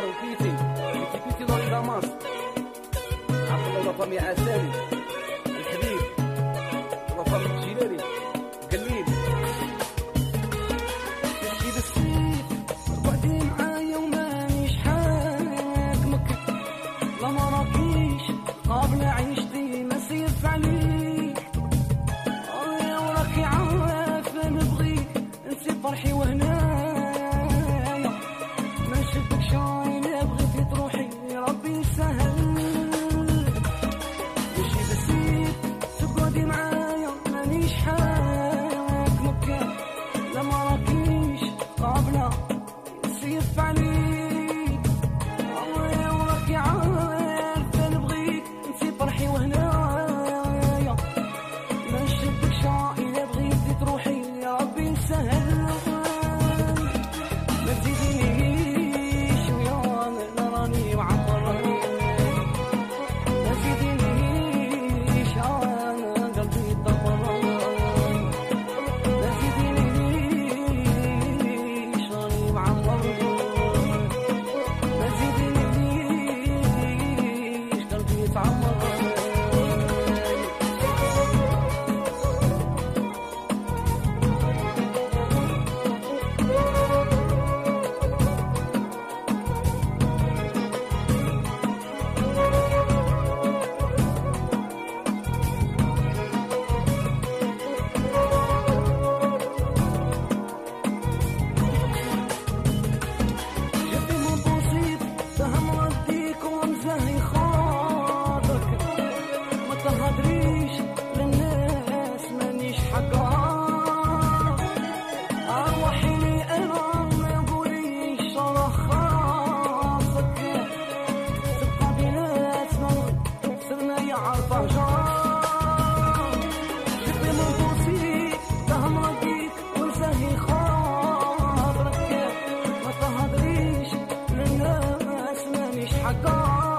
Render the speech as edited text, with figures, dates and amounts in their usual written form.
عمر وبيتي بيتي ضري داماس عبد الله وطمي عسالي الحبيب وطمي الجلالي قليل تشي بالسيف ربعتي معايا ومانيش حاكمك لا ما راكيش قابل عيشتي ما سيف عليك يا وراكي عارف نبغيك نسي فرحي وهنايا ما نشدك شاي لا بغيتي تروحي ربي يسهل تشي بالسيف تقعدي معايا مانيش حاكمك لا ما راكيش قابلة يسيف عليك يا وراكي عارفة نبغيك نسي فرحي وهنايا ما نشدك شاي إلا بغيتي تروحي يا ربي يسهل ما تزيدينيش ويا أنا راني معمر ما تزيدينيش أنا قلبي يدمر ما تزيدينيش راني معمر ما تزيدينيش قلبي يتعمر جبتي من بسيط فهم رديك ومزهي خاطرك ما تهدريش للناس مانيش حقها أروحي لي أنا ما يقوليش راه خاصك تبقى بيناتنا صرنا يعرف جار جبتي من بسيط فهم رديك ومزهي خاطرك ما تهدريش للناس مانيش حقها